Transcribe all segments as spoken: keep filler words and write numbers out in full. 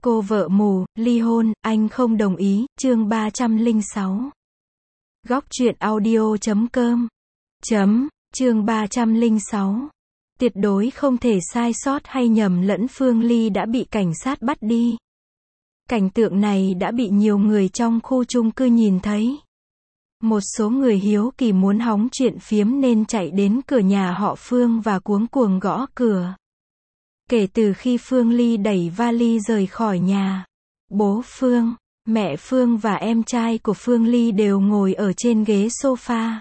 Cô vợ mù, ly hôn, anh không đồng ý, chương ba trăm lẻ sáu. Góc truyện audio chấm com. Chấm, chương ba trăm lẻ sáu. Tuyệt đối không thể sai sót hay nhầm lẫn, Phương Ly đã bị cảnh sát bắt đi. Cảnh tượng này đã bị nhiều người trong khu chung cư nhìn thấy. Một số người hiếu kỳ muốn hóng chuyện phiếm nên chạy đến cửa nhà họ Phương và cuống cuồng gõ cửa. Kể từ khi Phương Ly đẩy vali rời khỏi nhà, bố Phương, mẹ Phương và em trai của Phương Ly đều ngồi ở trên ghế sofa.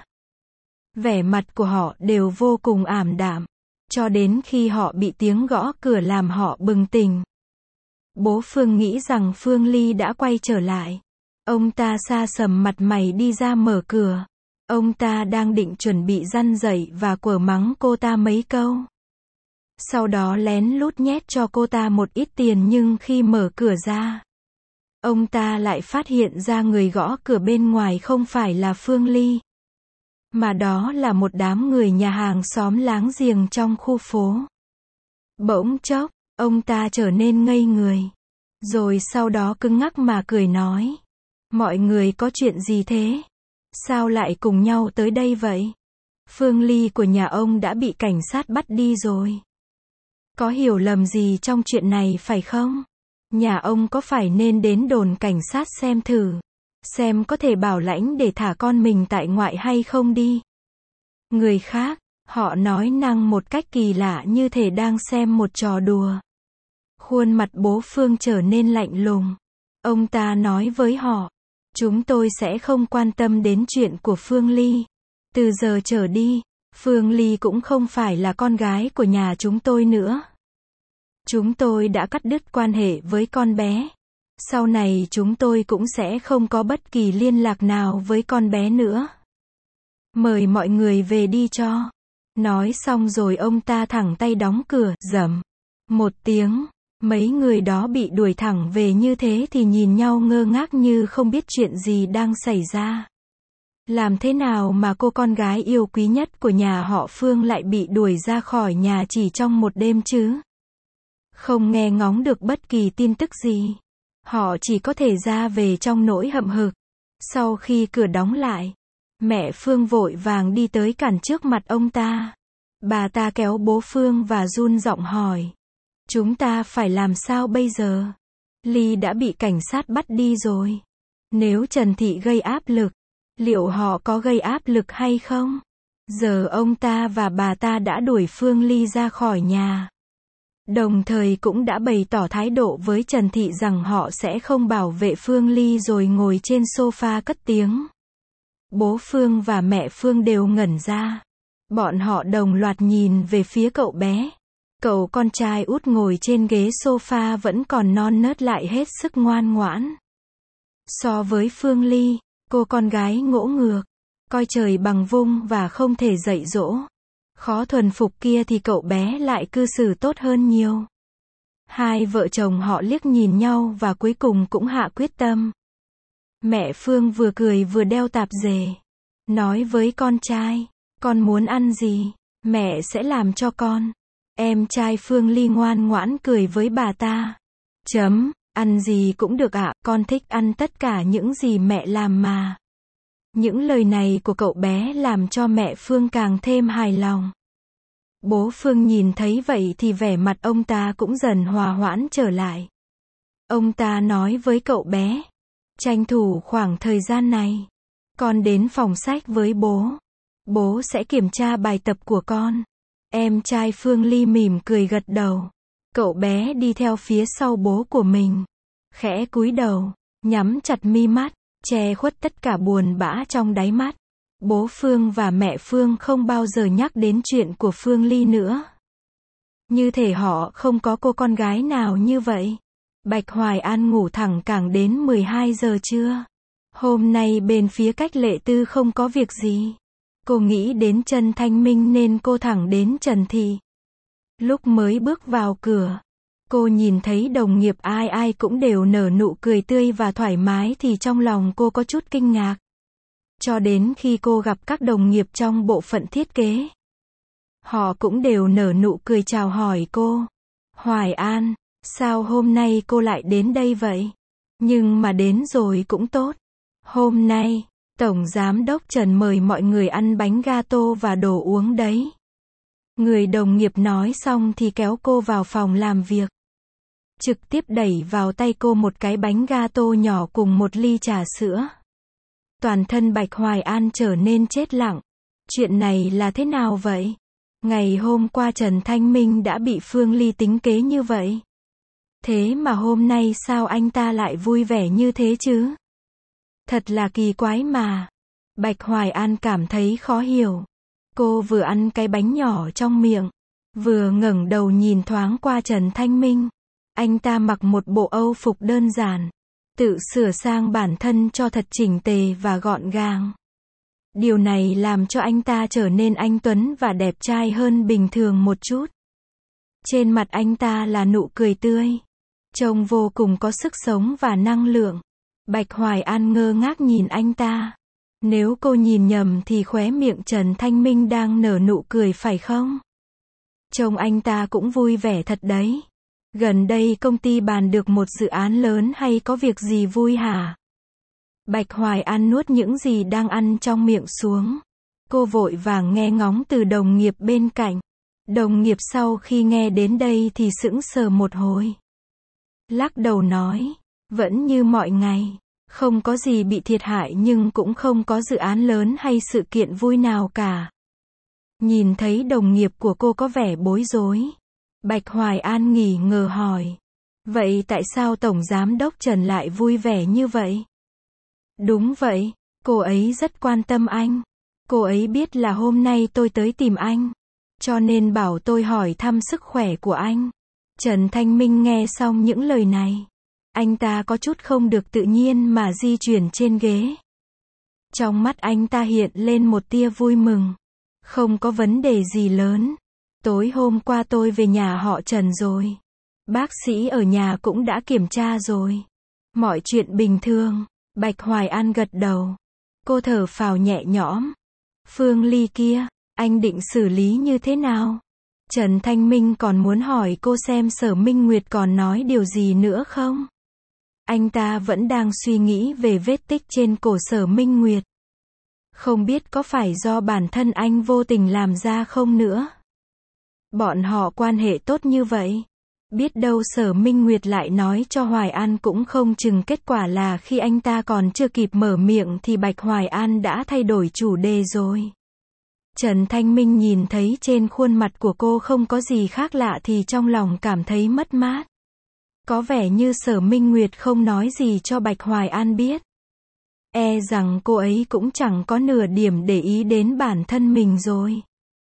Vẻ mặt của họ đều vô cùng ảm đạm, cho đến khi họ bị tiếng gõ cửa làm họ bừng tỉnh. Bố Phương nghĩ rằng Phương Ly đã quay trở lại. Ông ta sa sầm mặt mày đi ra mở cửa. Ông ta đang định chuẩn bị răn dạy và quở mắng cô ta mấy câu. Sau đó lén lút nhét cho cô ta một ít tiền, nhưng khi mở cửa ra, ông ta lại phát hiện ra người gõ cửa bên ngoài không phải là Phương Ly, mà đó là một đám người nhà hàng xóm láng giềng trong khu phố. Bỗng chốc, ông ta trở nên ngây người. Rồi sau đó cứng ngắc mà cười nói: "Mọi người có chuyện gì thế? Sao lại cùng nhau tới đây vậy? Phương Ly của nhà ông đã bị cảnh sát bắt đi rồi. Có hiểu lầm gì trong chuyện này phải không? Nhà ông có phải nên đến đồn cảnh sát xem thử, xem có thể bảo lãnh để thả con mình tại ngoại hay không đi." Người khác, họ nói năng một cách kỳ lạ như thể đang xem một trò đùa. Khuôn mặt bố Phương trở nên lạnh lùng. Ông ta nói với họ: "Chúng tôi sẽ không quan tâm đến chuyện của Phương Ly. Từ giờ trở đi, Phương Ly cũng không phải là con gái của nhà chúng tôi nữa. Chúng tôi đã cắt đứt quan hệ với con bé. Sau này chúng tôi cũng sẽ không có bất kỳ liên lạc nào với con bé nữa. Mời mọi người về đi cho." Nói xong rồi ông ta thẳng tay đóng cửa, rầm một tiếng. Mấy người đó bị đuổi thẳng về như thế thì nhìn nhau ngơ ngác như không biết chuyện gì đang xảy ra. Làm thế nào mà cô con gái yêu quý nhất của nhà họ Phương lại bị đuổi ra khỏi nhà chỉ trong một đêm chứ? Không nghe ngóng được bất kỳ tin tức gì. Họ chỉ có thể ra về trong nỗi hậm hực. Sau khi cửa đóng lại, mẹ Phương vội vàng đi tới cản trước mặt ông ta. Bà ta kéo bố Phương và run giọng hỏi: "Chúng ta phải làm sao bây giờ? Ly đã bị cảnh sát bắt đi rồi. Nếu Trần Thị gây áp lực, liệu họ có gây áp lực hay không?" Giờ ông ta và bà ta đã đuổi Phương Ly ra khỏi nhà. Đồng thời cũng đã bày tỏ thái độ với Trần Thị rằng họ sẽ không bảo vệ Phương Ly, rồi ngồi trên sofa cất tiếng. Bố Phương và mẹ Phương đều ngẩn ra. Bọn họ đồng loạt nhìn về phía cậu bé. Cậu con trai út ngồi trên ghế sofa vẫn còn non nớt lại hết sức ngoan ngoãn. So với Phương Ly, cô con gái ngỗ ngược, coi trời bằng vung và không thể dạy dỗ, khó thuần phục kia thì cậu bé lại cư xử tốt hơn nhiều. Hai vợ chồng họ liếc nhìn nhau và cuối cùng cũng hạ quyết tâm. Mẹ Phương vừa cười vừa đeo tạp dề, nói với con trai: "Con muốn ăn gì, mẹ sẽ làm cho con." Em trai Phương Ly ngoan ngoãn cười với bà ta. Chấm, ăn gì cũng được ạ, con thích ăn tất cả những gì mẹ làm mà. Những lời này của cậu bé làm cho mẹ Phương càng thêm hài lòng. Bố Phương nhìn thấy vậy thì vẻ mặt ông ta cũng dần hòa hoãn trở lại. Ông ta nói với cậu bé: "Tranh thủ khoảng thời gian này, con đến phòng sách với bố. Bố sẽ kiểm tra bài tập của con." Em trai Phương Ly mỉm cười gật đầu. Cậu bé đi theo phía sau bố của mình, khẽ cúi đầu, nhắm chặt mi mắt, che khuất tất cả buồn bã trong đáy mắt. Bố Phương và mẹ Phương không bao giờ nhắc đến chuyện của Phương Ly nữa. Như thể họ không có cô con gái nào như vậy. Bạch Hoài An ngủ thẳng cẳng đến mười hai giờ trưa. Hôm nay bên phía Cách Lệ Tư không có việc gì. Cô nghĩ đến Trần Thanh Minh nên cô thẳng đến Trần Thị. Lúc mới bước vào cửa, cô nhìn thấy đồng nghiệp ai ai cũng đều nở nụ cười tươi và thoải mái thì trong lòng cô có chút kinh ngạc. Cho đến khi cô gặp các đồng nghiệp trong bộ phận thiết kế. Họ cũng đều nở nụ cười chào hỏi cô. "Hoài An, Sao hôm nay cô lại đến đây vậy? Nhưng mà đến rồi cũng tốt. Hôm nay, Tổng Giám đốc Trần mời mọi người ăn bánh gato và đồ uống đấy. Người đồng nghiệp nói xong thì kéo cô vào phòng làm việc. Trực tiếp đẩy vào tay cô một cái bánh gato nhỏ cùng một ly trà sữa. Toàn thân Bạch Hoài An trở nên chết lặng. Chuyện này là thế nào vậy? Ngày hôm qua Trần Thanh Minh đã bị Phương Ly tính kế như vậy. Thế mà hôm nay sao anh ta lại vui vẻ như thế chứ? Thật là kỳ quái mà. Bạch Hoài An cảm thấy khó hiểu. Cô vừa ăn cái bánh nhỏ trong miệng, vừa ngẩng đầu nhìn thoáng qua Trần Thanh Minh. Anh ta mặc một bộ Âu phục đơn giản, tự sửa sang bản thân cho thật chỉnh tề và gọn gàng. Điều này làm cho anh ta trở nên anh tuấn và đẹp trai hơn bình thường một chút. Trên mặt anh ta là nụ cười tươi, trông vô cùng có sức sống và năng lượng. Bạch Hoài An ngơ ngác nhìn anh ta. Nếu cô nhìn nhầm thì khóe miệng Trần Thanh Minh đang nở nụ cười phải không? Trông anh ta cũng vui vẻ thật đấy. Gần đây công ty bàn được một dự án lớn hay có việc gì vui hả? Bạch Hoài An nuốt những gì đang ăn trong miệng xuống. Cô vội vàng nghe ngóng từ đồng nghiệp bên cạnh. Đồng nghiệp sau khi nghe đến đây thì sững sờ một hồi. Lắc đầu nói, vẫn như mọi ngày. Không có gì bị thiệt hại nhưng cũng không có dự án lớn hay sự kiện vui nào cả. Nhìn thấy đồng nghiệp của cô có vẻ bối rối. Bạch Hoài An nghỉ ngờ hỏi. Vậy tại sao Tổng Giám đốc Trần lại vui vẻ như vậy? Đúng vậy, cô ấy rất quan tâm anh. Cô ấy biết là hôm nay tôi tới tìm anh. Cho nên bảo tôi hỏi thăm sức khỏe của anh. Trần Thanh Minh nghe xong những lời này. Anh ta có chút không được tự nhiên mà di chuyển trên ghế. Trong mắt anh ta hiện lên một tia vui mừng. Không có vấn đề gì lớn. Tối hôm qua tôi về nhà họ Trần rồi. Bác sĩ ở nhà cũng đã kiểm tra rồi. Mọi chuyện bình thường. Bạch Hoài An gật đầu. Cô thở phào nhẹ nhõm. Phương Ly kia, anh định xử lý như thế nào? Trần Thanh Minh còn muốn hỏi cô xem Sở Minh Nguyệt còn nói điều gì nữa không? Anh ta vẫn đang suy nghĩ về vết tích trên cổ Sở Minh Nguyệt. Không biết có phải do bản thân anh vô tình làm ra không nữa? Bọn họ quan hệ tốt như vậy. Biết đâu Sở Minh Nguyệt lại nói cho Hoài An cũng không chừng kết quả là khi anh ta còn chưa kịp mở miệng thì Bạch Hoài An đã thay đổi chủ đề rồi. Trần Thanh Minh nhìn thấy trên khuôn mặt của cô không có gì khác lạ thì trong lòng cảm thấy mất mát. Có vẻ như Sở Minh Nguyệt không nói gì cho Bạch Hoài An biết. E rằng cô ấy cũng chẳng có nửa điểm để ý đến bản thân mình rồi.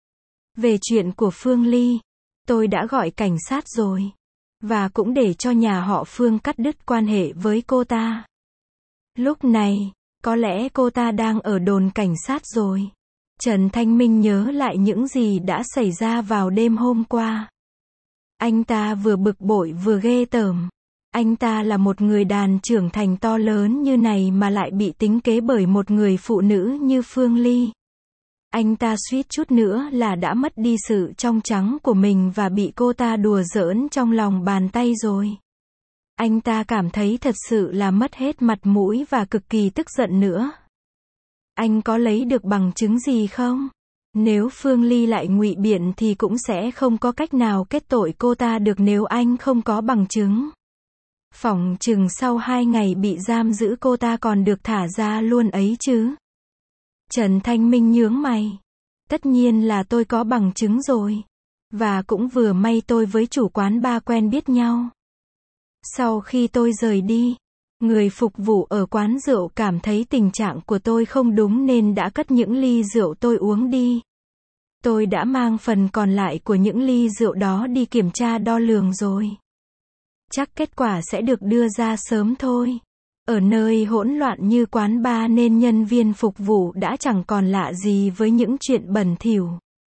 Về chuyện của Phương Ly, tôi đã gọi cảnh sát rồi. Và cũng để cho nhà họ Phương cắt đứt quan hệ với cô ta. Lúc này, có lẽ cô ta đang ở đồn cảnh sát rồi. Trần Thanh Minh nhớ lại những gì đã xảy ra vào đêm hôm qua. Anh ta vừa bực bội vừa ghê tởm. Anh ta là một người đàn trưởng thành to lớn như này mà lại bị tính kế bởi một người phụ nữ như Phương Ly. Anh ta suýt chút nữa là đã mất đi sự trong trắng của mình và bị cô ta đùa giỡn trong lòng bàn tay rồi. Anh ta cảm thấy thật sự là mất hết mặt mũi và cực kỳ tức giận nữa. Anh có lấy được bằng chứng gì không? Nếu Phương Ly lại ngụy biện thì cũng sẽ không có cách nào kết tội cô ta được nếu anh không có bằng chứng. Phỏng chừng sau hai ngày bị giam giữ cô ta còn được thả ra luôn ấy chứ. Trần Thanh Minh nhướng mày. Tất nhiên là tôi có bằng chứng rồi. Và cũng vừa may tôi với chủ quán bar quen biết nhau. Sau khi tôi rời đi, người phục vụ ở quán rượu cảm thấy tình trạng của tôi không đúng nên đã cất những ly rượu tôi uống đi. Tôi đã mang phần còn lại của những ly rượu đó đi kiểm tra đo lường rồi. Chắc kết quả sẽ được đưa ra sớm thôi. Ở nơi hỗn loạn như quán bar nên nhân viên phục vụ đã chẳng còn lạ gì với những chuyện bẩn thỉu.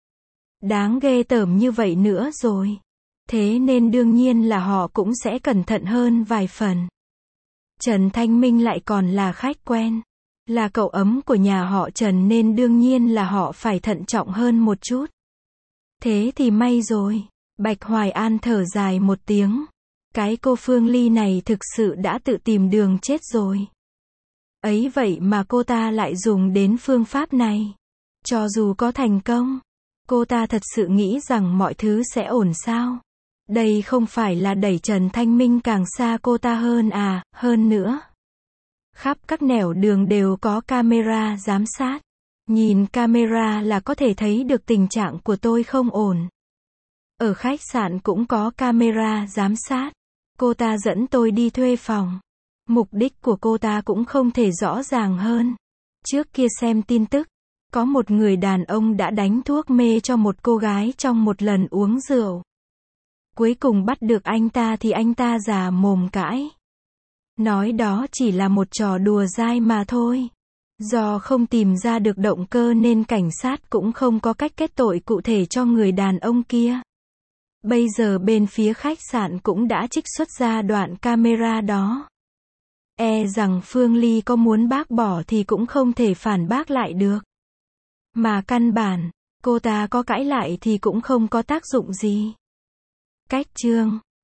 Đáng ghê tởm như vậy nữa rồi. Thế nên đương nhiên là họ cũng sẽ cẩn thận hơn vài phần. Trần Thanh Minh lại còn là khách quen. Là cậu ấm của nhà họ Trần nên đương nhiên là họ phải thận trọng hơn một chút. Thế thì may rồi. Bạch Hoài An thở dài một tiếng. Cái cô Phương Ly này thực sự đã tự tìm đường chết rồi. Ấy vậy mà cô ta lại dùng đến phương pháp này. Cho dù có thành công, cô ta thật sự nghĩ rằng mọi thứ sẽ ổn sao? Đây không phải là đẩy Trần Thanh Minh càng xa cô ta hơn à, hơn nữa. Khắp các nẻo đường đều có camera giám sát. Nhìn camera là có thể thấy được tình trạng của tôi không ổn. Ở khách sạn cũng có camera giám sát. Cô ta dẫn tôi đi thuê phòng. Mục đích của cô ta cũng không thể rõ ràng hơn. Trước kia xem tin tức, có một người đàn ông đã đánh thuốc mê cho một cô gái trong một lần uống rượu. Cuối cùng bắt được anh ta thì anh ta già mồm cãi. Nói đó chỉ là một trò đùa dai mà thôi. Do không tìm ra được động cơ nên cảnh sát cũng không có cách kết tội cụ thể cho người đàn ông kia. Bây giờ bên phía khách sạn cũng đã trích xuất ra đoạn camera đó. E rằng Phương Ly có muốn bác bỏ thì cũng không thể phản bác lại được. Mà căn bản, cô ta có cãi lại thì cũng không có tác dụng gì. Cách chương